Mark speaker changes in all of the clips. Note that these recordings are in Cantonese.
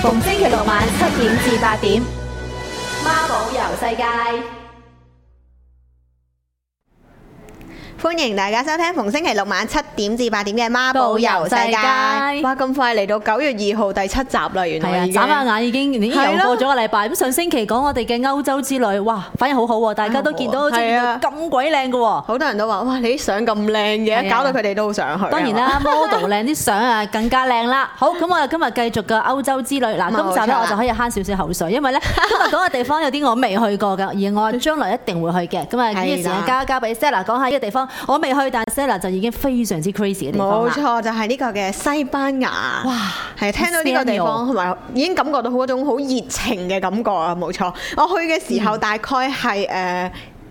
Speaker 1: 逢星期六晚7點至8點，孖寶遊世界。
Speaker 2: 歡迎大家收聽逢星期六晚7點至8點嘅孖寶遊世界。哇！咁快嚟到9月2號第7集啦，原來已經
Speaker 3: 眨下眼已經又過咗個禮拜。咁上星期講我哋嘅歐洲之旅，哇，反應好好喎，大家都見到咁鬼靚嘅喎。
Speaker 2: 好多人都話：哇，你啲相咁靚嘅，搞到佢哋都好想去。
Speaker 3: 當然啦，model 靚啲相啊更加靚啦。好，咁我哋今日繼續嘅歐洲之旅。嗱，今集咧我就可以慳少少口水，因為咧今日講嘅地方有啲我未去過嘅，而我將來一定會去嘅。咁啊，呢個時間交俾 Stella 講下呢個地方。我未去，但 Stella 就已經非常之 crazy 嘅地方啦。
Speaker 2: 冇錯，就係呢個嘅西班牙。哇！係聽到呢個地方，同埋已經感覺到嗰種好熱情嘅感覺啊！冇錯，我去嘅時候大概係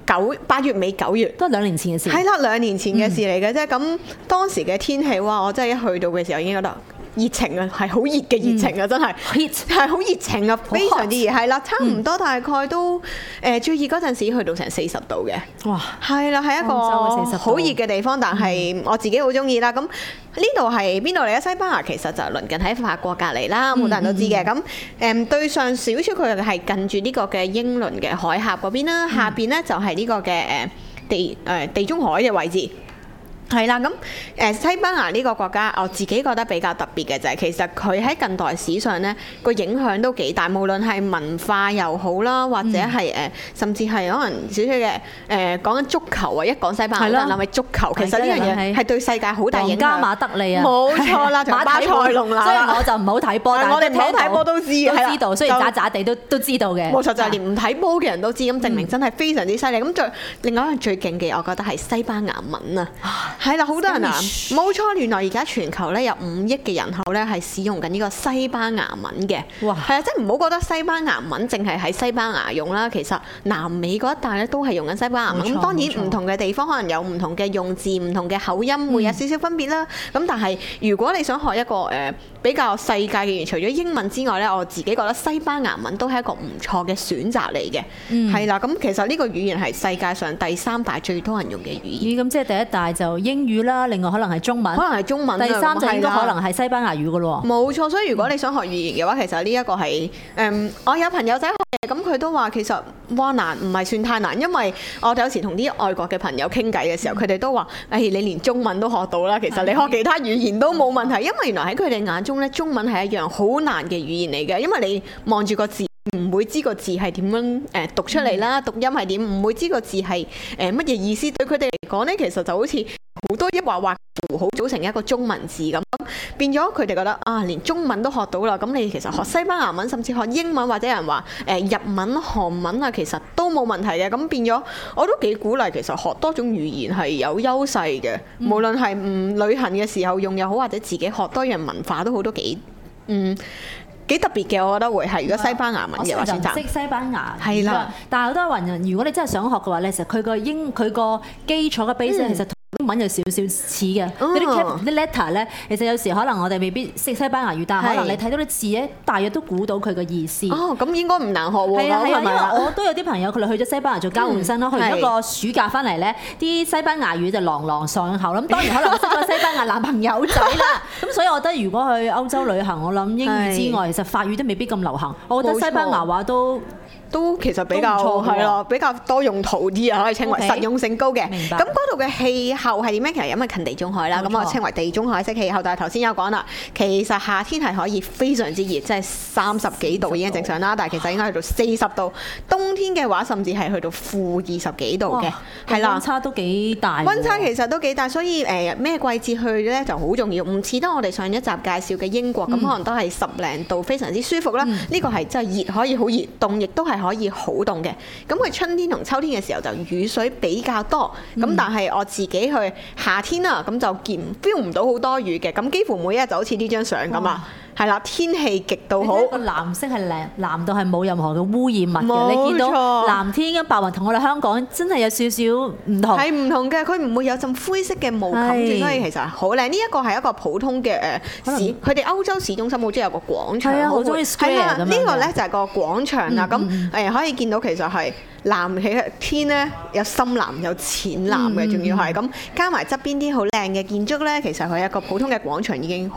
Speaker 2: 8月尾9月，
Speaker 3: 都係2年前嘅事。
Speaker 2: 係啦，2年前嘅事嚟嘅啫。咁當時嘅天氣，哇！我真係一去到嘅時候已經覺得熱情啊，係好熱嘅熱情啊，真係係好熱情啊，非常之熱，係啦，差唔多大概都最熱嗰陣時去到成40度嘅，哇！係啦，係一個好熱嘅地方，但係我自己好中意啦。咁呢度係邊度嚟咧？西班牙其實就鄰近喺法國隔離啦，好多人都知嘅。咁對上少少佢係近住呢個嘅英倫嘅海峽嗰邊啦，下邊咧就係呢個嘅地中海嘅位置。係啦，咁西班牙呢個國家，我自己覺得比較特別嘅就係其實佢喺近代史上呢個影響都幾大，無論係文化又好啦，或者係甚至係可能少少嘅講緊足球啊，一講西班牙諗起足球，其實呢樣嘢係對世界好大影響。
Speaker 3: 加馬德里啊，
Speaker 2: 冇錯啦，就巴塞隆拿啦。
Speaker 3: 雖然我就唔好睇波，但係
Speaker 2: 我哋唔好睇波都知
Speaker 3: 知道，雖然渣渣地都知道嘅。
Speaker 2: 冇錯，就係連唔睇波嘅人都知，咁證明真係非常之犀利。咁另外一樣最勁嘅，我覺得係西班牙文啊。係啦，好多人啊，冇錯，原來而家全球咧有5億嘅人口咧係使用緊呢個西班牙文嘅。哇！係啊，即係唔好覺得西班牙文淨係喺西班牙用啦，其實南美嗰一帶咧都係用緊西班牙文。咁當然唔同嘅地方可能有唔同嘅用字、唔同嘅口音，會有少少分別啦。咁但係如果你想學一個比較世界嘅語言，除咗英文之外咧，我自己覺得西班牙文都係一個唔錯嘅選擇嚟嘅。係啦，咁其實呢個語言係世界上第3大最多人用嘅語言。
Speaker 3: 咁即係第一大就英語啦，另外可能係中文，
Speaker 2: 可能係中文。
Speaker 3: 第3就應該可能係西班牙語噶咯。
Speaker 2: 冇錯，所以如果你想學語言嘅話，其實呢一個係我有朋友仔學嘅，咁佢都話其實難唔係算太難，因為我哋有時同啲外國嘅朋友傾偈嘅時候，佢哋都話：你連中文都學到啦，其實你學其他語言都冇問題，因為原來喺佢哋眼中咧，中文係一樣好難嘅語言嚟嘅，因為你望住個字，唔會知個字係點樣讀出嚟啦，讀音係點，唔會知個字係乜嘢意思。對佢哋嚟講咧，其實就好似好多一畫畫符號組成一個中文字咁，變咗佢哋覺得連中文都學到啦，咁你其實學西班牙文，甚至學英文，或者有人話日文、韓文啊，其實都冇問題嘅。咁變咗我都幾鼓勵，其實學多種語言係有優勢嘅，無論係旅行嘅時候用又好，或者自己學多樣文化都好，都幾特別嘅。我覺得會係如果西班牙文嘅話選擇。
Speaker 3: 識西班牙
Speaker 2: 係啦，
Speaker 3: 但係好多人如果你真係想學嘅話咧，其實佢個基礎嘅 base 其實英文有少少似嘅，啲 letter 咧，其實有時可能我哋未必識西班牙語，但係可能你睇到啲字咧，大約都估到佢嘅意思。
Speaker 2: 咁應該唔難學喎。
Speaker 3: 係啊，因為我都有啲朋友佢哋去咗西班牙做交換生咯，去咗個暑假翻嚟咧，啲西班牙語就朗朗上口。咁當然可能識咗西班牙男朋友仔啦。咁所以我覺得如果去歐洲旅行，我諗英語之外，其實法語都未必咁流行。我覺得西班牙話都
Speaker 2: 其實比較係咯，比較多用途啲啊，可以稱為實用性高嘅。咁嗰度嘅氣候係點樣？其實因為近地中海啦，咁我稱為地中海式氣候。但係頭先有講啦，其實夏天係可以非常之熱，即係30幾度已經正常啦。但係其實應該去到40度。冬天嘅話，甚至係去到-20幾度嘅，係啦，
Speaker 3: 溫差都幾大。
Speaker 2: 溫差其實都幾大，所以咩季節去咧就好重要。唔似得我哋上一集介紹嘅英國咁，可能都係10零度，非常之舒服啦。呢個係真係熱，可以好熱；凍亦都係可以好凍嘅。咁佢春天同秋天嘅時候就雨水比較多，咁但係我自己去夏天啦，咁就feel 唔到好多雨嘅，咁幾乎每一日就好似呢張相咁啊。係啦，天氣極度好，
Speaker 3: 個藍色係藍到係冇任何嘅污染物嘅。你見到藍天咁白雲同我哋香港真係有少少唔同，
Speaker 2: 係唔同嘅。佢唔會有陣灰色嘅霧冚住，所以其實好靚。呢一個係一個普通嘅佢哋歐洲市中心好中意有個廣場，
Speaker 3: 好中意 square 咁樣。
Speaker 2: 呢個咧就係個廣場啦。咁可以見到其實係藍嘅天咧，有深藍有淺藍嘅，仲要係咁加埋側邊啲好靚嘅建築咧，其實佢一個普通嘅廣場已經好靚。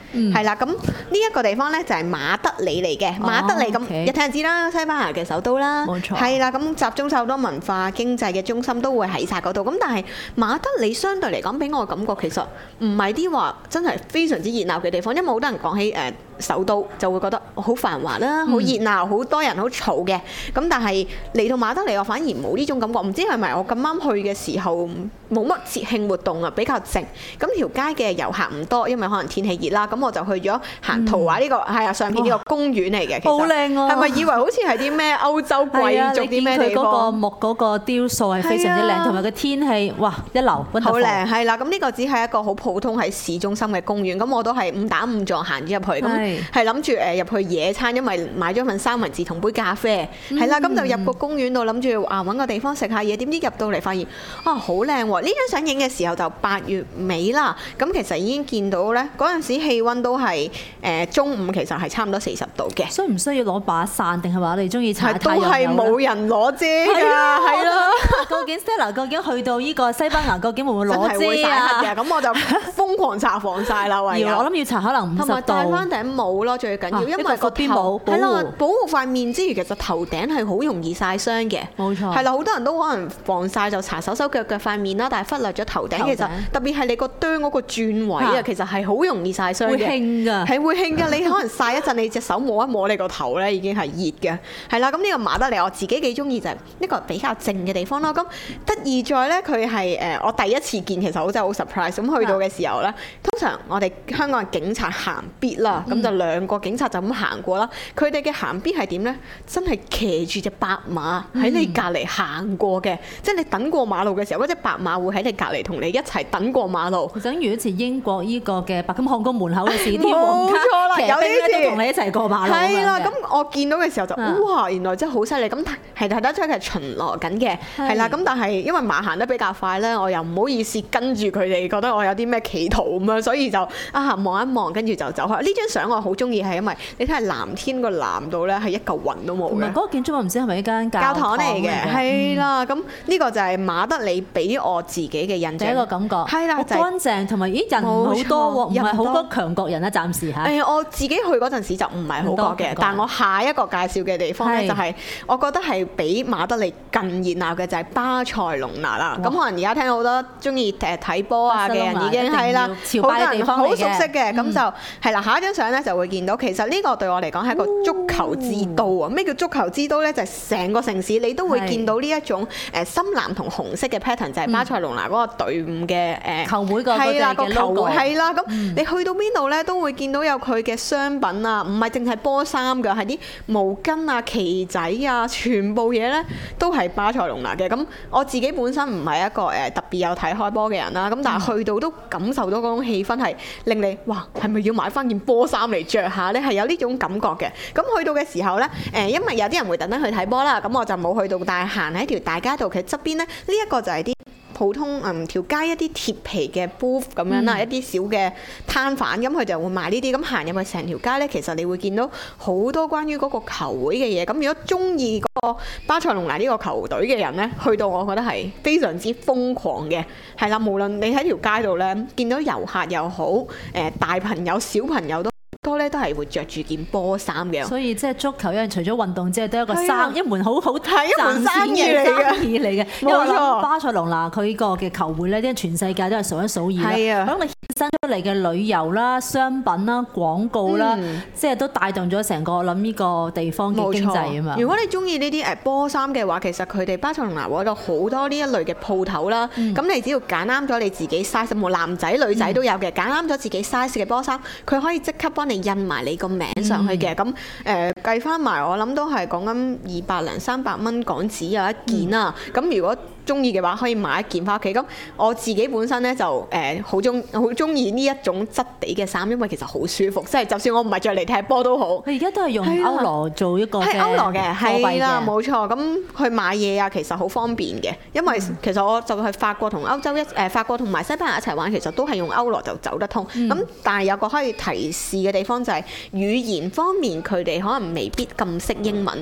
Speaker 2: 係啦。咁呢一個地方咧就係馬德里嚟嘅。馬德里咁一聽就知啦，西班牙嘅首都啦，
Speaker 3: 冇錯。
Speaker 2: 係啦，咁集中晒好多文化經濟嘅中心都會喺晒嗰度。咁但係馬德里相對嚟講，俾我嘅感覺其實唔係啲話真係非常之熱鬧嘅地方，因為好多人講起首都就會覺得好繁華啦，好熱鬧，好多人，好嘈嘅。咁但係嚟到馬德里，我反而冇呢種感覺。唔知係咪我咁啱去嘅時候冇乜節慶活動啊，比較靜。咁條街嘅遊客唔多，因為可能天氣熱啦。咁我就去咗行圖畫呢個係啊上邊呢個公園嚟嘅。其實
Speaker 3: 好靚啊！
Speaker 2: 係咪以為好似係啲咩歐洲貴族啲咩地方？
Speaker 3: 佢嗰個木嗰個雕塑係非常之靚，同埋個天氣哇一流，
Speaker 2: 好靚係啦。咁呢個只係一個好普通喺市中心嘅公園。咁我都係誤打誤撞行咗入去。咁係諗住入去野餐，因為買咗份三文治同杯咖啡。係啦，咁就入個公園度諗住揾個地方食下嘢。點知入到嚟發現好靚喎！呢張相影嘅時候就8月尾啦。咁其實已經見到咧，嗰陣時氣温都係中午，其實係差唔多40度嘅。
Speaker 3: 需唔需要攞把傘定係話你中意搽太陽油？
Speaker 2: 都係冇人攞遮㗎，係啦。
Speaker 3: 究竟 Stella 究竟去到呢個西班牙，究竟會唔會攞遮
Speaker 2: 啊？咁我就瘋狂搽防曬啦，唯有
Speaker 3: 我諗要搽可能50度。
Speaker 2: 同埋戴翻頂帽咯，最緊要，因為個
Speaker 3: 邊帽
Speaker 2: 係啦，保護塊面之餘，其實頭頂係好容易曬傷嘅。
Speaker 3: 冇錯。
Speaker 2: 係啦，好多人都可能防曬就搽手手腳腳塊面啦，但係忽略咗頭頂。其實特別係你個啄嗰個轉位啊，其實係好容易曬傷嘅。會
Speaker 3: 興㗎。係
Speaker 2: 會興㗎，你可能曬一陣，你隻手摸一摸你個頭咧，已經係熱嘅。係啦，咁呢個馬德里我自己幾中意就係一個比較靜嘅地方咯。咁得意在咧，佢係我第一次見，其實我真係好 surprise。咁去到嘅時候咧，通常我哋香港嘅警察行必啦，咁就2個警察就咁行過啦。佢哋嘅行必係點咧？真係騎住隻白馬喺你隔離行過嘅，即係你等過馬路嘅時候，嗰隻白馬會喺你隔離同你一齊等過馬路。
Speaker 3: 等於好似英國呢個嘅白金漢宮門口嘅士天
Speaker 2: 皇家騎兵
Speaker 3: 都同你一齊過馬路。
Speaker 2: 係啦，咁我見到嘅時候就哇，原來真係好犀利。咁係睇得出係巡邏緊嘅，係啦。咁但係因為馬行得比較快咧，我又唔好意思跟住佢哋，覺得我有啲咩企圖咁樣，所以就望一望，跟住就走開。呢張相我好中意係因為你睇下藍天個藍度咧係一嚿雲都冇嘅。
Speaker 3: 嗰個建築物唔知係咪一間教
Speaker 2: 堂嚟嘅？係啦，咁呢個就係馬德里俾我自己嘅印象。第
Speaker 3: 一個感覺係啦，好乾淨，同埋人好多喎，唔係好多強國人啦，暫時嚇。
Speaker 2: 我自己去嗰陣時就唔係好多嘅，但我下一個介紹嘅地方咧就係我覺得係比馬德里更熱鬧嘅就係巴塞隆拿啦。咁可能而家聽到好多中意睇波啊嘅人已經係啦，好多人好熟悉嘅。咁就係啦，下一張相咧就會見到，其實呢個對我嚟講係一個足球之都啊！咩叫足球之都咧？就係成個城市你都會見到呢一種深藍同紅色嘅 pattern，就係巴塞隆拿嗰個隊伍嘅
Speaker 3: 球會個球會
Speaker 2: 係啦。咁你去到邊度咧都會見到有佢嘅商品啊，唔係淨係波衫㗎，係啲毛巾啊、旗仔啊，全部嘢咧都係巴塞隆拿嘅。咁我自己本身唔係一個特別有睇開波嘅人啦，咁但係去到都感受到嗰種氣氛係令你哇，係咪要買翻件波衫嚟着下咧？係有呢種感覺嘅。咁去到嘅時候咧，因為有啲人會特登去睇波啦，咁我就冇去到，但係行喺條大街度，其實側邊咧呢一個就係啲普通條街一啲貼皮嘅 booth 咁樣啦，一啲小嘅攤販，咁佢就會賣呢啲。咁行入去成條街咧，其實你會見到好多關於嗰個球會嘅嘢。咁如果中意嗰個巴塞隆拿呢個球隊嘅人咧，去到我覺得係非常之瘋狂嘅。係啦，無論你喺條街度咧見到遊客又好，大朋友小朋友都係會着住件波衫嘅。
Speaker 3: 所以即係足球，因為除咗運動之外，都係一個一門好
Speaker 2: 係一門生意嚟嘅。
Speaker 3: 冇錯，巴塞隆拿佢呢個嘅球會咧，因為全世界都係數一數二。係啊，咁你衍生出嚟嘅旅遊啦、商品啦、廣告啦，即係都帶動咗成個我諗呢個地方嘅經濟啊嘛。
Speaker 2: 如果你中意呢啲波衫嘅話，其實佢哋巴塞隆拿嗰度好多呢一類嘅鋪頭啦。咁你只要揀啱咗你自己 size，冇男仔女仔都有嘅，揀啱咗自己 size 嘅波衫，佢可以即刻幫你印埋你個名上去嘅。咁計翻埋，我諗都係講緊200零300蚊港紙有一件啊。咁如果中意嘅話，可以買一件翻屋企。咁我自己本身咧就好中意呢一種質地嘅衫，因為其實好舒服，即係就算我唔係着嚟踢波都好。
Speaker 3: 佢而家都係用歐羅做一個嘅
Speaker 2: 歐羅嘅，係啦，冇錯。咁去買嘢啊，其實好方便嘅，因為其實我就去法國同歐洲法國同埋西班牙一齊玩，其實都係用歐羅就走得通。咁但係有個可以提示嘅地方就係語言方面，佢哋可能未必咁識英文。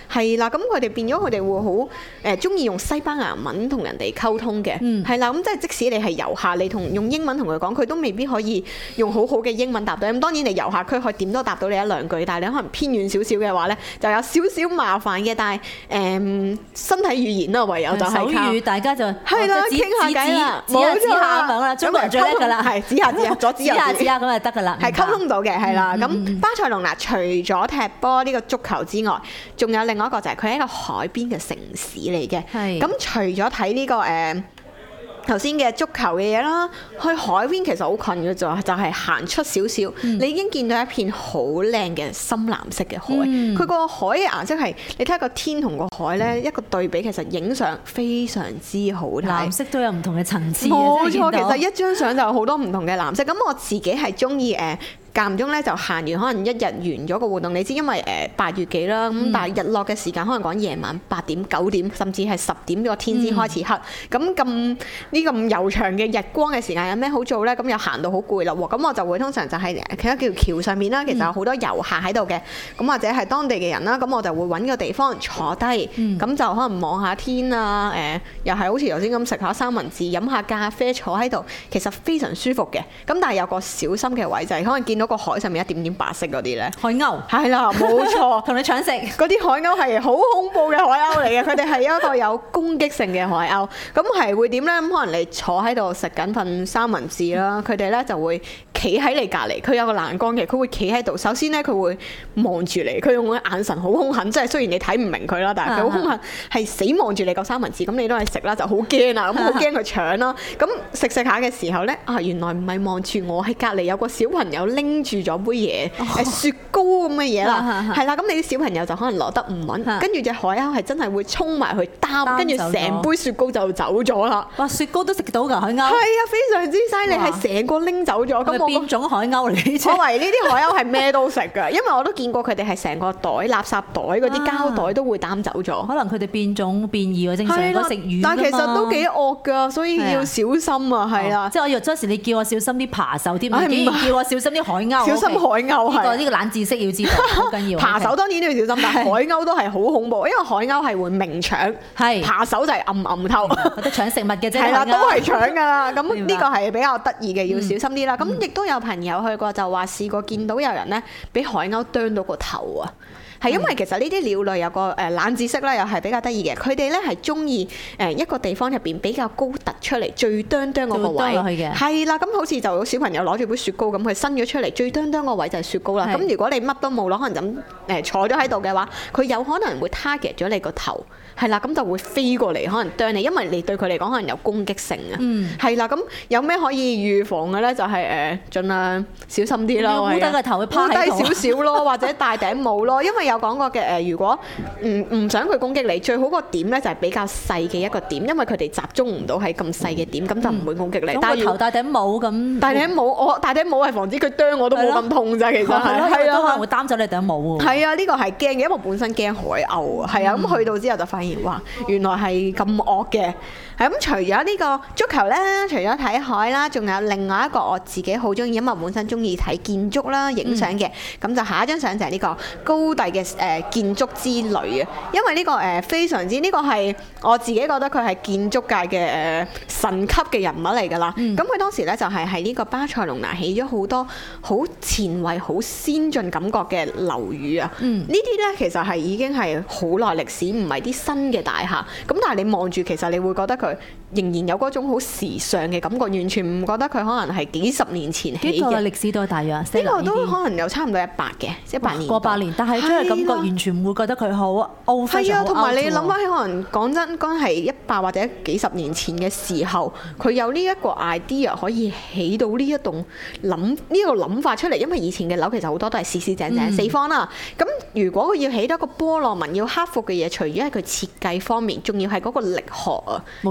Speaker 2: 係啦，咁佢哋變咗佢哋會好中意用西班牙文同人哋溝通嘅，係啦，咁即係即使你係遊客，你用英文同佢講，佢都未必可以用好好嘅英文答到。咁當然你遊客區可以點都答到你一兩句，但係你可能偏遠少少嘅話咧，就有少少麻煩嘅。但係身體語言啦，唯有就係
Speaker 3: 手語，大家就
Speaker 2: 係啦，傾下偈啦，
Speaker 3: 指下咁樣啦，中國人最叻㗎啦，
Speaker 2: 係指下左指右
Speaker 3: 指下咁就得㗎啦，
Speaker 2: 係溝通到嘅，係啦。咁巴塞隆拿除咗踢波呢個足球之外，仲有另外一個就係佢係一個海邊嘅城市嚟嘅。咁除咗睇呢個頭先嘅足球嘅嘢啦，去海邊其實好近嘅啫，就係行出少少，你已經見到一片好靚嘅深藍色嘅海。佢個海嘅顏色係你睇下個天同個海咧一個對比，其實影相非常之好睇。
Speaker 3: 藍色都有唔同嘅層次。
Speaker 2: 冇錯，其實一張相就有好多唔同嘅藍色。咁我自己係中意間唔中咧就行完，可能一日完咗個活動。你知因為8月幾啦，咁但係日落嘅時間可能講夜晚8點、9點，甚至係10點個天先開始黑。咁呢咁悠長嘅日光嘅時間有咩好做咧？咁又行到好攰啦喎。咁我就會通常就係企喺條橋上面啦，其實有好多遊客喺度嘅，咁或者係當地嘅人啦。咁我就會揾個地方坐低，咁就可能望下天啊，又係好似頭先咁食下三文治、飲下咖啡，坐喺度，其實非常舒服嘅。咁但係有個小心嘅位就係可能見到個海上面一點點白色嗰啲咧，
Speaker 3: 海鷗
Speaker 2: 係啦，冇錯，
Speaker 3: 同你搶食
Speaker 2: 嗰啲海鷗係好恐怖嘅海鷗嚟嘅，佢哋係一個有攻擊性嘅海鷗。咁係會點咧？咁可能你坐喺度食緊份三文治啦，佢哋咧就會企喺你隔離，佢有個欄杆嘅，佢會企喺度。首先咧，佢會望住你，佢用個眼神好兇狠，即係雖然你睇唔明佢啦，但係佢好兇狠，係死望住你個三文治。咁你都係食啦，就好驚啊！咁好驚佢搶啦。咁食下嘅時候咧，原來唔係望住我，喺隔離有個小朋友拎住咗杯嘢，雪糕咁嘅嘢啦，係啦。咁你啲小朋友就可能攞得唔穩，跟住隻海鷗係真係會衝埋去擔，跟住成杯雪糕就走咗啦。
Speaker 3: 哇！雪糕都食到㗎海鷗？係
Speaker 2: 啊，非常之犀利，係成個拎走咗。咁我
Speaker 3: 變種海鷗嚟，我
Speaker 2: 以為呢啲海鷗係咩都食㗎，因為我都見過佢哋係成個袋垃圾袋嗰啲膠袋都會擔走咗。
Speaker 3: 可能佢哋變種變異喎，正常應該食魚。
Speaker 2: 但其實都幾惡㗎，所以要小心啊，係啦。
Speaker 3: 即係我以為嗰時你叫我小心啲扒手添，竟然叫我小心啲海鷗。
Speaker 2: 小心海鷗係
Speaker 3: 呢個冷知識要知道，好緊要。
Speaker 2: 扒手當然都要小心，但係海鷗都係好恐怖，因為海鷗係會明搶，扒手就係暗偷，
Speaker 3: 或者搶食物嘅啫。
Speaker 2: 係啦，都係搶㗎啦。咁呢個係比較得意嘅，要小心啲啦。咁亦都有朋友去過，就話試過見到有人咧俾海鷗啄到個頭啊！係因為其實呢啲鳥類有個冷知識啦，又係比較得意嘅。佢哋咧係中意一個地方入邊比較高突出嚟，最啄嗰個位係啦。咁好似就有小朋友攞住杯雪糕咁，佢伸咗出嚟，最啄個位就係雪糕啦。咁如果你乜都冇攞，可能就坐咗喺度嘅話，佢有可能會 target 咗你個頭，係啦，咁就會飛過嚟，可能啄你，因為你對佢嚟講可能有攻擊性啊。係啦，咁有咩可以預防嘅咧？就係盡量小心啲啦，
Speaker 3: 烏低個頭會趴
Speaker 2: 低少少咯，或者戴頂帽咯，因為有講過嘅如果唔想佢攻擊你，最好個點咧就係比較細嘅一個點，因為佢哋集中唔到喺咁細嘅點，咁就唔會攻擊你。
Speaker 3: 但係頭戴頂帽咁，
Speaker 2: 戴頂帽我戴頂帽係防止佢啄我都冇咁痛咋，其實係
Speaker 3: 都可能會擔走你頂帽喎。
Speaker 2: 係啊，呢個係驚嘅，因為我本身驚海鷗啊。係啊，咁去到之後就發現哇，原來係咁惡嘅。係咁，除咗呢個足球咧，除咗睇海啦，仲有另外一個我自己好中意，因為我本身中意睇建築啦、影相嘅。咁就下一張相就係呢個高第嘅建築之旅啊！因為呢個非常之呢個係我自己覺得佢係建築界嘅神級嘅人物嚟㗎啦。咁佢當時咧就係喺呢個巴塞隆拿起咗好多好前衛、好先進感覺嘅樓宇啊！呢啲咧其實係已經係好耐歷史，唔係啲新嘅大廈。咁但係你望住，其實你會覺得佢仍然有嗰種好時尚嘅感覺，完全唔覺得佢可能係幾十年前起嘅。
Speaker 3: 幾個歷史都大約，呢
Speaker 2: 個都可能有差唔多100嘅，即係100年。
Speaker 3: 過百年，但係真係感覺完全唔會覺得佢好 old。係
Speaker 2: 啊，同埋你諗翻起可能講真，講係100或者幾十年前嘅時候，佢有呢一個 idea 可以起到呢一棟呢個諗法出嚟，因為以前嘅樓其實好多都係四四正正四方啦。咁如果佢要起到一個波羅紋要克服嘅嘢，除咗係佢設計方面，仲要係嗰個力學啊。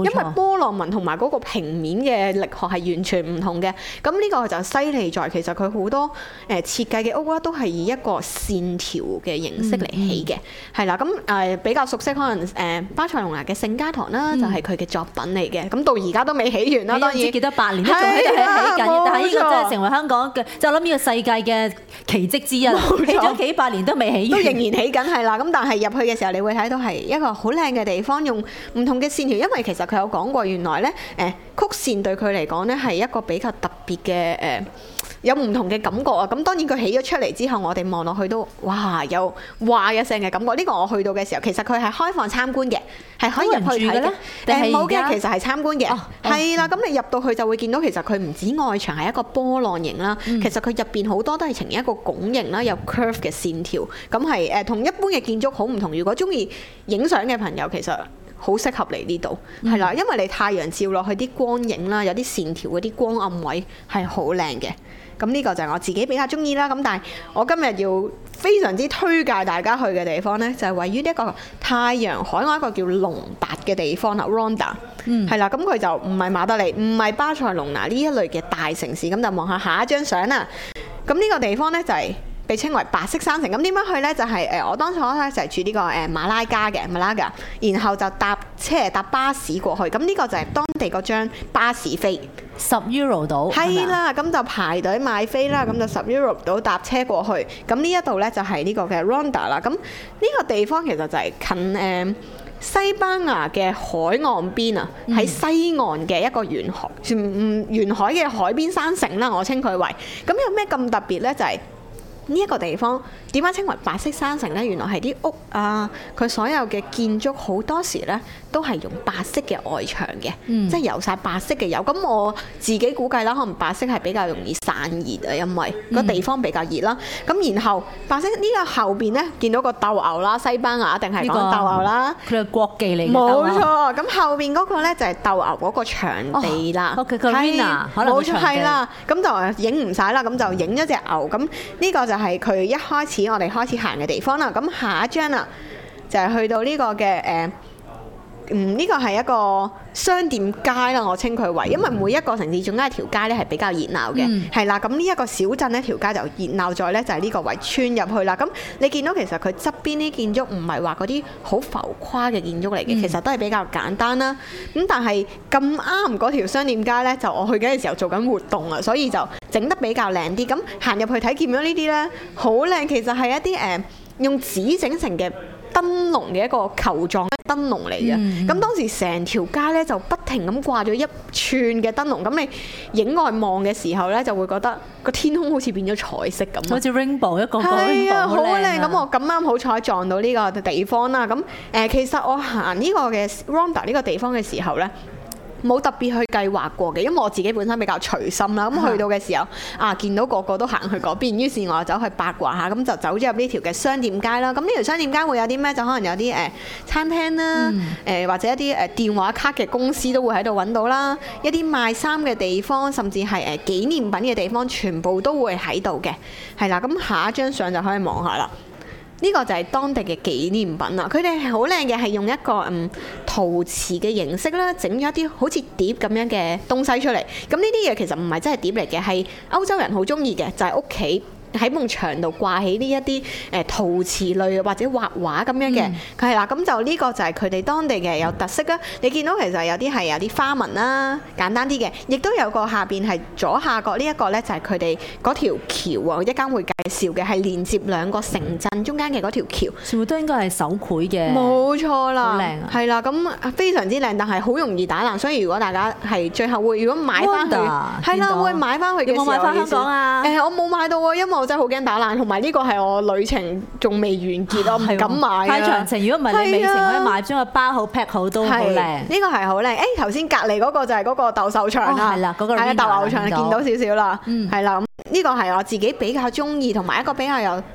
Speaker 2: 因為波浪紋同埋嗰個平面嘅力學係完全唔同嘅。咁呢個就犀利在其實佢好多設計嘅屋啦，都係以一個線條嘅形式嚟起嘅，係啦。咁比較熟悉可能巴塞隆拿嘅聖家堂啦，就係佢嘅作品嚟嘅。咁到而家都未起完啦，當然。唔知幾
Speaker 3: 多百年都仲喺度起緊，但係呢個真係成為香港嘅，就我諗呢個世界嘅奇蹟之一。起咗幾百年都未起完，
Speaker 2: 都仍然起緊係啦。咁但係入去嘅時候，你會睇到係一個好靚嘅地方，用唔同嘅線條。因為其實佢有講過，原來咧曲線對佢嚟講咧係一個比較特別嘅有唔同嘅感覺啊！咁當然佢起咗出嚟之後，我哋望落去都哇有哇一聲嘅感覺。呢個我去到嘅時候，其實佢係開放參觀嘅，係可以入去睇嘅。冇嘅，其實係參觀嘅，係啦。咁你入到去就會見到，其實佢唔止外牆係一個波浪形啦，其實佢入邊好多都係呈現一個拱形啦，有 curve 嘅線條。咁係同一般嘅建築好唔同。如果中意影相嘅朋友，其實好適合嚟呢度，係啦，因為你太陽照落去啲光影啦，有啲線條嗰啲光暗位係好靚嘅。咁呢個就係我自己比較中意啦。咁但係我今日要非常之推介大家去嘅地方呢，就係位於呢一個太陽海岸一個叫隆達嘅地方啦 ，Ronda，係啦。咁佢就唔係馬德里，唔係巴塞隆拿呢一類嘅大城市。咁就望下下一張相啦。咁呢個地方呢，就係被稱為白色山城。咁點樣去呢？就係我當初咧就係住呢個馬拉加嘅馬拉加，然後就搭巴士過去。咁呢個就係當地嗰張巴士飛
Speaker 3: ，€10到。
Speaker 2: 係啦，咁就排隊買飛啦，咁就€10到搭車過去。咁呢一度呢，就係呢個嘅 Ronda 啦。咁呢個地方其實就係近西班牙嘅海岸邊啊，喺西岸嘅一個沿海嘅海邊山城啦，我稱佢為。咁有咩咁特別呢？就係呢一個地方點解稱為白色山城呢？原來係啲屋啊，佢所有嘅建築好多時呢都係用白色嘅外牆嘅，即係油晒白色嘅油。咁我自己估計啦，可能白色係比較容易散熱啊，因為個地方比較熱啦。咁然後白色呢個後邊呢，見到個鬥牛啦，西班牙一定係講鬥牛啦，
Speaker 3: 佢係國技嚟嘅。
Speaker 2: 冇錯，咁後邊嗰個呢就係鬥牛嗰個場地啦。冇錯係啦，咁就影唔晒啦，咁就影咗隻牛。咁呢個就係佢一開始我哋開始行嘅地方啦。咁下一張啦，就係去到呢個嘅呢個係一個商店街啦，我稱佢為，因為每一個城市總之條街咧係比較熱鬧嘅，係啦。咁呢一個小鎮呢條街就熱鬧在呢，就係呢個圍穿入去啦。咁你見到其實佢側邊啲建築唔係話嗰啲好浮誇嘅建築嚟嘅，其實都係比較簡單啦。咁但係咁啱嗰條商店街呢，就我去緊嘅時候做緊活動啊，所以就整得比較靚啲。咁行入去睇見咗呢啲呢，好靚，其實係一啲用紙整成嘅燈籠嘅一個球狀燈籠嚟嘅。咁當時成條街咧就不停咁掛咗一串嘅燈籠。咁你影外望嘅時候咧，就會覺得個天空好似變咗彩色咁，
Speaker 3: 好似 rainbow 一個 rainbow，
Speaker 2: 係啊，好靚。咁我咁啱好彩撞到呢個地方啦。咁其實我行呢個嘅 Ronda 呢個地方嘅時候咧，冇特別去計劃過嘅，因為我自己本身比較隨心啦。咁去到嘅時候見到個個都行去嗰邊，於是我就走去八卦下，咁就走咗入呢條嘅商店街啦。咁呢條商店街會有啲咩？就可能有啲餐廳啦，或者一啲電話卡嘅公司都會喺度揾到啦，一啲賣衫嘅地方，甚至係紀念品嘅地方，全部都會喺度嘅。係啦，咁下一張相就可以望下啦。呢個就係當地嘅紀念品啦，佢哋係好靚嘅，係用一個陶瓷嘅形式啦，整咗一啲好似碟咁樣嘅東西出嚟。咁呢啲嘢其實唔係真係碟嚟嘅，係歐洲人好中意嘅，就係屋企喺埲牆度掛起呢一啲陶瓷類或者畫畫咁樣嘅，係啦。咁就呢個就係佢哋當地嘅有特色啦。你見到其實有啲係有啲花紋啦，簡單啲嘅，亦都有個下邊係左下角呢一個呢，就係佢哋嗰條橋啊，一間會介紹嘅係連接兩個城鎮中間嘅嗰條橋，
Speaker 3: 全部都應該係手繪嘅。
Speaker 2: 冇錯啦，
Speaker 3: 好靚啊，
Speaker 2: 係啦，咁非常之靚，但係好容易打爛。所以如果大家係最後會如果買翻去，係啦，會買翻去嘅時候，
Speaker 3: 有冇買翻香港啊？
Speaker 2: 我冇買到喎，因為我真係好驚打爛，同埋呢個係我旅程仲未完結，我唔敢買。太
Speaker 3: 長程，如果唔係你尾程可以買，將佢包好 pack 好都好靚。呢
Speaker 2: 個係好靚。頭先隔離嗰個就係嗰個鬥獸場啦，
Speaker 3: 係啦，嗰個
Speaker 2: 鬥牛場見到少少啦，係啦。呢個係我自己比較中意同埋一個比較有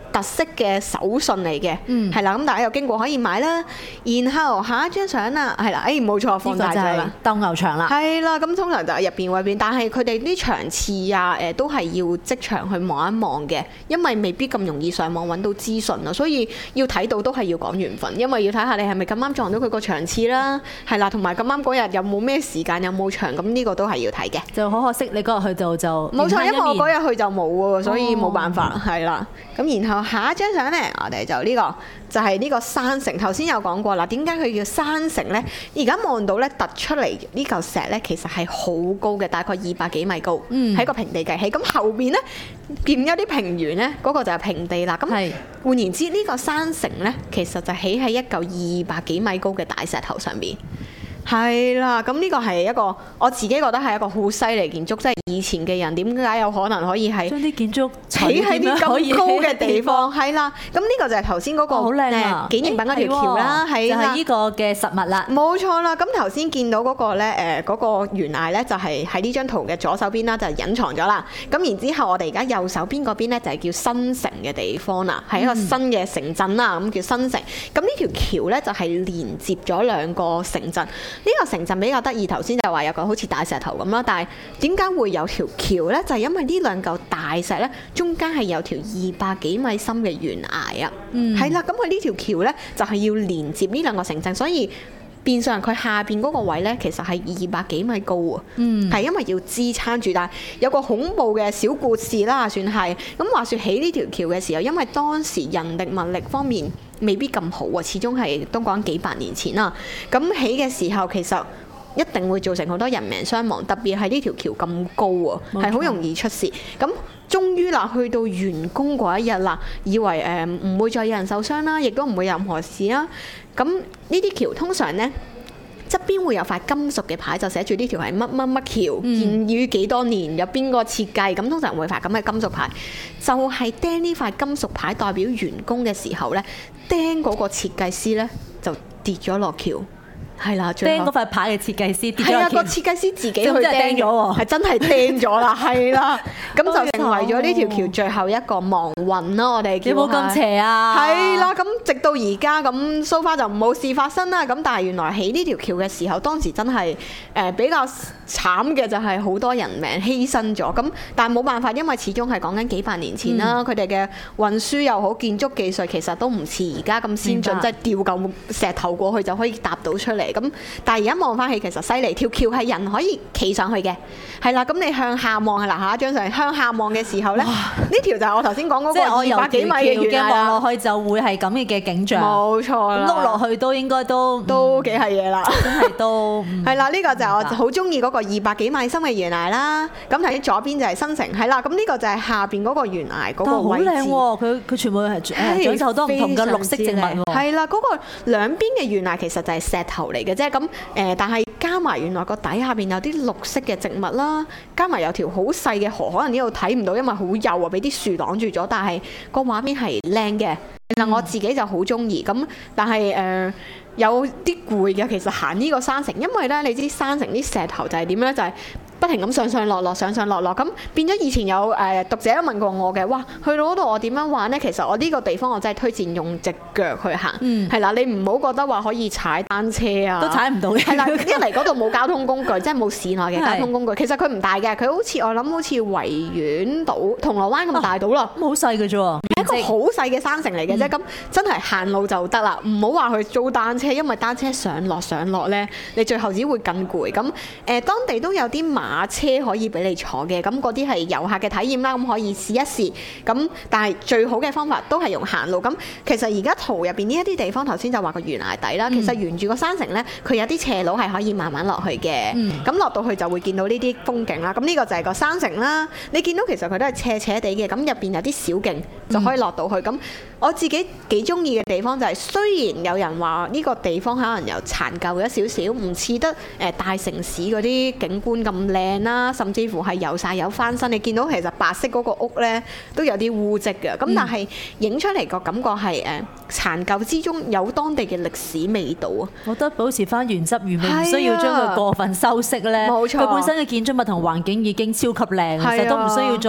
Speaker 2: 特色嘅手信嚟嘅，係啦，咁大家有經過可以買啦。然後下一張相啦，係啦，冇錯，放大咗啦，
Speaker 3: 鬥牛場啦，
Speaker 2: 係啦，咁通常就係入邊外邊，但係佢哋啲場次啊，都係要即場去望一望嘅，因為未必咁容易上網揾到資訊啊，所以要睇到都係要講緣分，因為要睇下你係咪咁啱撞到佢個場次啦，係啦，同埋咁啱嗰日有冇咩時間，有冇場，咁呢個都係要睇嘅。
Speaker 3: 就好可惜你嗰日去到就
Speaker 2: 冇錯，因為我嗰日去就冇喎，所以冇辦法，係啦。咁然後下一張相呢，我哋就呢個就係呢個山城。頭先有講過啦，點解佢叫山城呢？而家望到呢突出嚟呢嚿石呢，其實係好高嘅，大概200幾米高，喺個平地計起。咁後邊呢，見有啲平原呢，嗰個就係平地啦。咁換言之，呢個山城呢，其實就起喺一嚿200幾米高嘅大石頭上邊。係啦，咁呢個係一個我自己覺得係一個好犀利建築，即係以前嘅人點解有可能可以係
Speaker 3: 將啲建築
Speaker 2: 起喺啲咁高嘅地方？係啦，咁呢個就係頭先嗰個
Speaker 3: 好靚啊
Speaker 2: 紀念品嗰條橋啦，係啦，
Speaker 3: 就係呢個嘅實物啦。
Speaker 2: 冇錯啦，咁頭先見到嗰個咧嗰個懸崖咧，就係喺呢張圖嘅左手邊啦，就係隱藏咗啦。咁然之後，我哋而家右手邊嗰邊咧就係叫新城嘅地方啦，係一個新嘅城鎮啦，咁叫新城。咁呢條橋咧就係連接咗2個城鎮。呢個城鎮比較得意，頭先就話有個好似大石頭咁啦，但係點解會有條橋呢？就係因為呢2嚿大石呢，中間係有條200幾米深嘅懸崖啊，係啦，咁佢呢條橋呢，就係要連接呢2個城鎮，所以變相佢下邊嗰個位呢，其實係200幾米高啊，係因為要支撐住，但係有個恐怖嘅小故事啦，算係咁話說起呢條橋嘅時候，因為當時人力物力方面未必咁好啊，始終係都講幾百年前啦。咁起嘅時候其實一定會造成好多人命傷亡，特別係呢條橋咁高啊，係好容易出事。咁終於啦，去到完工嗰一日啦，以為唔會再有人受傷啦，亦都唔會有任何事啦。咁呢啲橋通常呢，側邊會有塊金屬嘅牌，就寫住呢條係乜乜乜橋，建於幾多年，有邊個設計，咁通常會塊咁嘅金屬牌，就係釘呢塊金屬牌代表完工嘅時候呢，釘嗰個設計師呢就跌咗落橋。係啦，釘
Speaker 3: 嗰塊牌嘅設計師跌咗落橋。
Speaker 2: 係啊，個設計師自己去釘
Speaker 3: 咗喎，
Speaker 2: 係真係釘咗啦，係啦，咁就成為咗呢條橋最後一個亡魂啦。我哋叫
Speaker 3: 有冇咁邪啊？
Speaker 2: 係啦，咁直到而家咁so far就冇事發生啦。咁但係原來起呢條橋嘅時候，當時真係比較慘嘅就係好多人命犧牲咗。咁但係冇辦法，因為始終係講緊幾百年前啦，佢哋嘅運輸又好，建築技術其實都唔似而家咁先進，即係吊嚿石頭過去就可以搭到出嚟。咁但係而家望翻起其實犀利，條橋係人可以企上去嘅，係啦。咁你向下望，嗱下一張相向下望嘅時候咧，呢條就係我頭先講嗰個200幾米嘅懸崖，
Speaker 3: 望落去就會係咁嘅景象。
Speaker 2: 冇錯啦，
Speaker 3: 碌落去都應該都
Speaker 2: 幾係嘢啦，
Speaker 3: 真係都
Speaker 2: 係啦。呢個就係我好中意嗰個200幾米深嘅懸崖啦。咁喺左邊就係新城，係啦。咁呢個就係下邊嗰個懸崖嗰個位置。
Speaker 3: 好靚喎！佢全部係長咗好多唔同嘅綠色植物喎。
Speaker 2: 係啦，嗰個兩邊嘅懸崖其實就係石頭嚟嘅啫。咁但係加埋原來個底下邊有啲綠色嘅植物啦，加埋有條好細嘅河，可能呢度睇唔到，因為好幼啊，俾啲樹擋住咗。但係個畫面係靚嘅，嗱我自己就好中意。咁但係有啲攰嘅，其實行呢個山城，因為咧你知山城啲石頭就係點咧，就係不停咁上上落落，上上落落，咁變咗以前有讀者都問過我嘅，哇，去到嗰度我點樣玩呢？其實我呢個地方我真係推薦用隻腳去行，係啦，你唔好覺得話可以踩單車啊，
Speaker 3: 都踩唔到嘅。
Speaker 2: 係啦，一嚟嗰度冇交通工具，即係冇市內嘅交通工具。其實佢唔大嘅，佢好似我諗好似維園島、銅鑼灣咁大到啦，
Speaker 3: 好細嘅啫喎，
Speaker 2: 係一個好細嘅山城嚟嘅啫。咁真係行路就得啦，唔好話去租單車，因為單車上落呢，你最後只會更攰。咁當地都有啲馬車可以俾你坐嘅，咁嗰啲係遊客嘅體驗啦，咁可以試一試。咁但係最好嘅方法都係用行路。咁其實而家圖入邊呢一啲地方，頭先就話個懸崖底啦，其實沿住個山城呢，佢有啲斜路係可以慢慢落去嘅。咁落到去就會見到呢啲風景啦。咁呢個就係個山城啦。你見到其實佢都係斜斜地嘅，咁入邊有啲小徑就可以落到去。咁我自己幾中意嘅地方就係，雖然有人話呢個地方可能又殘舊一少少，唔似得大城市嗰啲景觀咁靚啦，甚至乎係有晒有翻新。你見到其實白色嗰個屋呢都有啲污跡嘅，咁但係影出嚟個感覺係殘舊之中有當地嘅歷史味道啊！
Speaker 3: 我覺得保持翻原汁原味，唔需要將佢過分修飾呢。
Speaker 2: 冇錯，
Speaker 3: 佢本身嘅建築物同環境已經超級靚，其實都唔需要再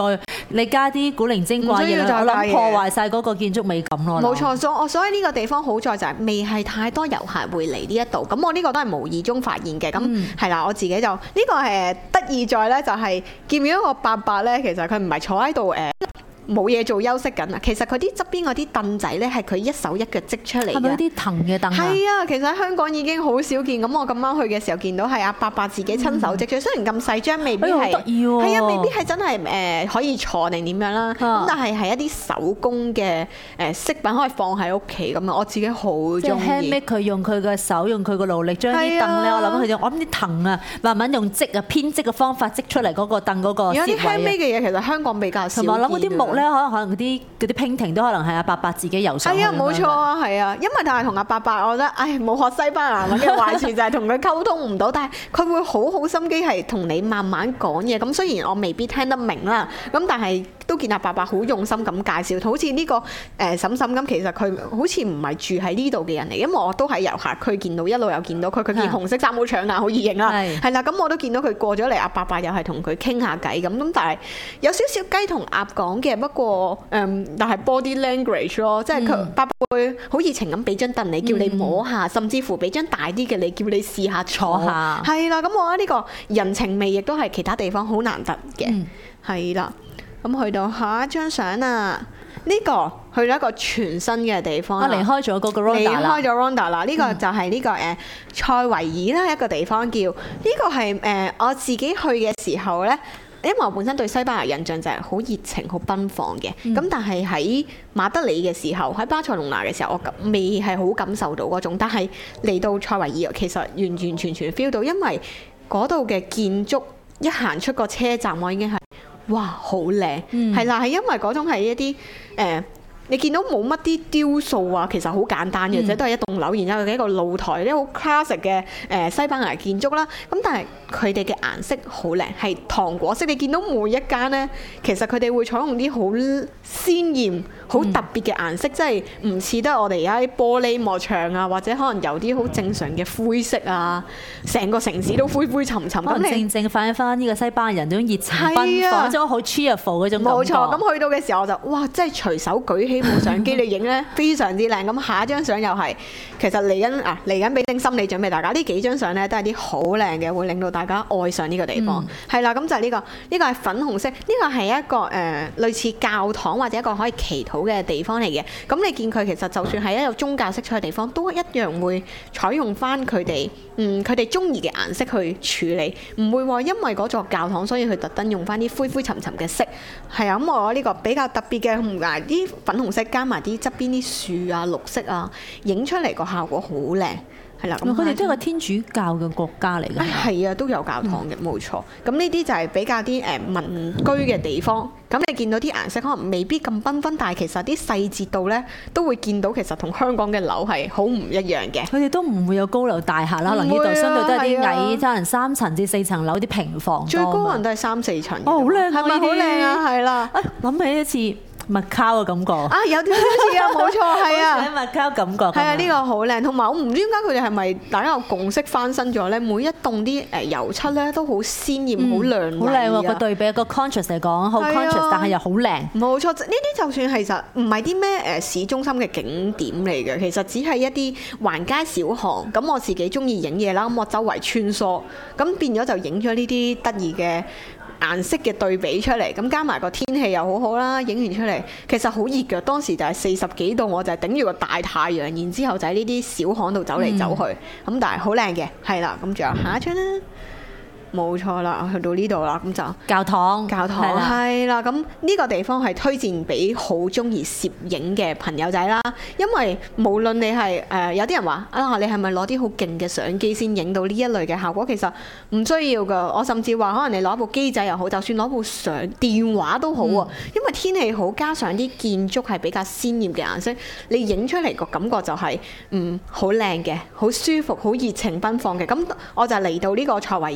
Speaker 3: 你加啲古靈精怪嘢，
Speaker 2: 唔需要再
Speaker 3: 我諗
Speaker 2: 加嘢
Speaker 3: 破壞晒嗰個建築美感咯。
Speaker 2: 冇錯，所以呢個地方好在就係未係太多遊客會嚟呢一度。咁我呢個都係無意中發現嘅。咁係啦，我自己就呢個係得意在咧，就係見到一個伯伯咧，其實佢唔係坐喺度冇嘢做休息緊啊！其實佢啲側邊嗰啲凳仔咧，係佢一手一腳織出嚟嘅。
Speaker 3: 係咪啲藤嘅凳啊？
Speaker 2: 係啊，其實喺香港已經好少見。咁我咁啱去嘅時候見到係阿伯伯自己親手織出，雖然咁細張，未必係
Speaker 3: 好得意喎。
Speaker 2: 係啊，未必係真係可以坐定點樣啦。咁但係係一啲手工嘅飾品可以放喺屋企咁啊！我自己好中
Speaker 3: 即係 handmade，佢用佢嘅手，用佢個勞力將啲凳咧，我諗啲藤啊，慢慢用織啊編織嘅方法織出嚟嗰個凳嗰個。
Speaker 2: 有啲 handmade 嘅嘢其實香港比較少見。
Speaker 3: 同埋我諗嗰啲木咧，可能嗰啲拼停都可能係阿伯伯自己游上去。
Speaker 2: 係啊，冇錯啊，係啊，因為但係同阿伯伯，我覺得冇學西班牙文嘅壞處就係同佢溝通唔到，但係佢會好心機係同你慢慢講嘢。咁雖然我未必聽得明啦，咁但係都見阿伯伯好用心咁介紹，好似呢個嬸嬸咁，其實佢好似唔係住喺呢度嘅人嚟，因為我都喺遊客區見到，一路有見到佢件紅色衫好搶眼，好易認啦，係啦，咁我都見到佢過咗嚟，阿伯伯又係同佢傾下偈咁，但係有少少雞同鴨講嘅，不過但係 body language 咯，即係佢伯伯會好熱情咁俾張凳你，叫你摸下，甚至乎俾張大啲嘅你，叫你試下坐下，係啦，咁我覺得呢個人情味亦都係其他地方好難得嘅，係啦。咁去到下一張相啊，呢個去到一個全新嘅地方，
Speaker 3: 離開咗嗰個 Ronda 啦，
Speaker 2: 離開咗 Ronda 啦。呢個就係呢個塞維爾啦，一個地方叫呢個係我自己去嘅時候呢，因為我本身對西班牙印象就係好熱情、好奔放嘅。咁但係喺馬德里嘅時候，喺巴塞隆拿嘅時候，我未係好感受到嗰種。但係嚟到塞維爾，其實完完全全 feel 到，因為嗰度嘅建築一行出個車站，我已經係哇好靚，係啦，係因為嗰種係一啲你見到冇乜啲雕塑啊，其實好簡單嘅啫，都係一棟樓，然之後一個露台，啲好 classic 嘅西班牙建築啦。咁但係佢哋嘅顏色好靚，係糖果色。你見到每一間呢，其實佢哋會採用啲好鮮豔、好特別嘅顏色，即係唔似得我哋而家啲玻璃幕牆啊，或者可能有啲好正常嘅灰色啊，成個城市都灰灰沉沉。咁
Speaker 3: 正正反映翻呢個西班牙人嗰種熱情奔放，即係好 cheerful 嗰種感覺。
Speaker 2: 冇錯，咁去到嘅時候我就哇，真係隨手舉起部相機嚟影咧，非常之靚。咁下一張相又係，其實嚟緊俾定心理準備大家。呢幾張相咧都係啲好靚嘅，會令到大家愛上呢個地方。係啦，咁就係呢個係粉紅色，呢個係一個類似教堂或者一個可以祈禱嘅地方嚟嘅。咁你見佢其實就算係一個宗教色彩嘅地方，都一樣會採用翻佢哋中意嘅顏色去處理，唔會話因為嗰座教堂所以佢特登用翻啲灰灰沉沉嘅色。係啊，咁我呢個比較特別嘅同埋啲粉紅色加埋啲側邊啲樹啊、綠色啊，影出嚟個效果好靚。係啦，咁
Speaker 3: 佢哋都係個天主教嘅國家嚟嘅。
Speaker 2: 係啊，都有教堂嘅，冇錯。咁呢啲就係比較啲民居嘅地方。咁你見到啲顏色可能未必咁繽紛，但係其實啲細節度咧都會見到，其實同香港嘅樓係好唔一樣嘅。
Speaker 3: 佢哋都唔會有高樓大廈啦，可能呢度相對都係啲矮，可能3層至4層樓啲平房。
Speaker 2: 最高可能都係3、4層。
Speaker 3: 哦，好靚，
Speaker 2: 係咪好靚啊？係啦，
Speaker 3: 諗起一次麥卡嘅感覺
Speaker 2: 啊，有啲似啊，冇錯，係啊，
Speaker 3: 麥卡感覺。
Speaker 2: 係啊，呢個好靚，同埋我唔知點解佢哋係咪大家有共識翻新咗咧？每一棟啲油漆咧都好鮮豔、好亮麗，
Speaker 3: 好靚喎！個對比個 contrast 嚟講，好 contrast，但係又好靚。
Speaker 2: 冇錯，呢啲就算其實唔係啲咩市中心嘅景點嚟嘅，其實只係一啲橫街小巷。咁我自己中意影嘢啦，咁我周圍穿梭，咁變咗就影咗呢啲得意嘅顏色嘅對比出嚟，咁加埋個天氣又好好啦，影完出嚟其實好熱嘅，當時就係40幾度，我就係頂住個大太陽，然之後就喺呢啲小巷度走嚟走去，咁但係好靚嘅，係啦，咁仲有下一張啦。冇錯啦，去到呢度啦，咁就
Speaker 3: 教堂
Speaker 2: 係啦，咁呢個地方係推薦俾好中意攝影嘅朋友仔啦，因為無論你係有啲人話啊，你係咪攞啲好勁嘅相機先影到呢一類嘅效果？其實唔需要噶，我甚至話可能你攞部機仔又好，就算攞部電話都好啊，因為天氣好，加上啲建築係比較鮮豔嘅顏色，你影出嚟個感覺就係好靚嘅，好舒服，好熱情奔放嘅。咁我就嚟到呢個塞維爾之後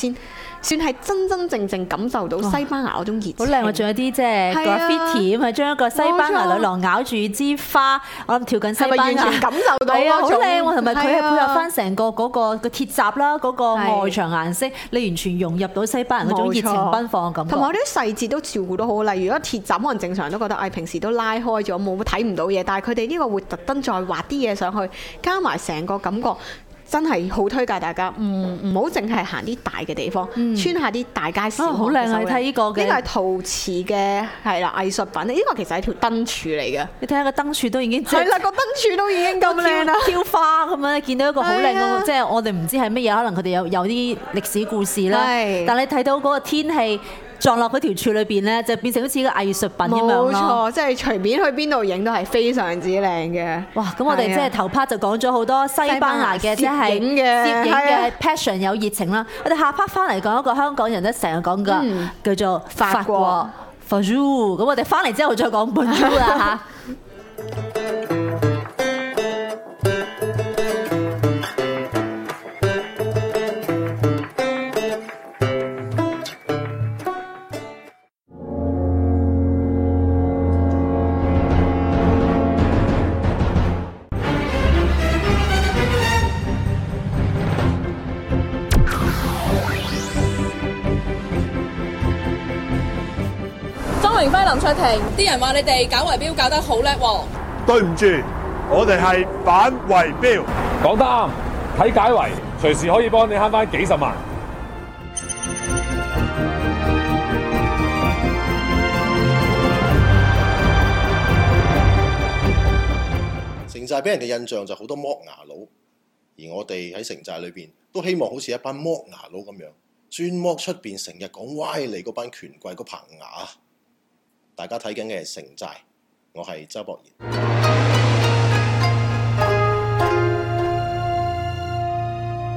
Speaker 2: 先算係真真正正感受到西班牙嗰種熱情。
Speaker 3: 好靚啊！仲有啲即係 graffiti 咁啊，將一個西班牙女郎咬住支花，我諗跳緊西班牙，
Speaker 2: 完全感受到
Speaker 3: 係啊，好
Speaker 2: 嗰種
Speaker 3: 靚喎！同埋佢係配
Speaker 2: 係啊
Speaker 3: 合翻成個嗰個鐵閘啦，嗰個外牆顏色，你完全融入到西班牙嗰種熱情奔放嘅感覺。
Speaker 2: 同埋我啲細節都照顧得好，例如果鐵閘可能正常都覺得，平時都拉開咗冇睇唔到嘢，但係佢哋呢個會特登再畫啲嘢上去，加埋成個感覺。真係好推介大家，唔好淨係行啲大嘅地方，穿下啲大街小巷。
Speaker 3: 好靚啊！你睇呢個嘅，
Speaker 2: 呢個係陶瓷嘅係啦藝術品，呢個其實係條燈柱嚟嘅。
Speaker 3: 你睇下個燈柱都已經
Speaker 2: 係啦，個燈柱都已經咁靚啦，
Speaker 3: 挑花咁樣，見到一個好靚嘅，即係我哋唔知係乜嘢，可能佢哋有啲歷史故事啦。但你睇到嗰個天氣撞落嗰條柱裏邊咧，就變成好似個藝術品咁樣咯。
Speaker 2: 冇錯，即係隨便去邊度影都係非常之靚嘅。
Speaker 3: 哇！咁我哋即係頭 part 就講咗好多西班牙嘅即係攝影嘅 passion 有熱情啦。我哋下 part 翻嚟講一個香港人都成日講㗎，叫做法國 Bonjour。咁我哋翻嚟之後再講 Bonjour 啦嚇。
Speaker 4: 林卓廷，啲人話你哋搞圍標搞得好叻喎。
Speaker 5: 對唔住，我哋係反圍標。
Speaker 6: 講得啱，睇解圍隨時可以幫你慳翻幾十萬。
Speaker 7: 城寨俾人嘅印象就好多剝牙佬，而我哋喺城寨裏邊都希望好似一班剝牙佬咁樣，專剝出邊成日講歪理嗰班權貴嗰棚牙。大家睇緊嘅係城寨，我係周博賢。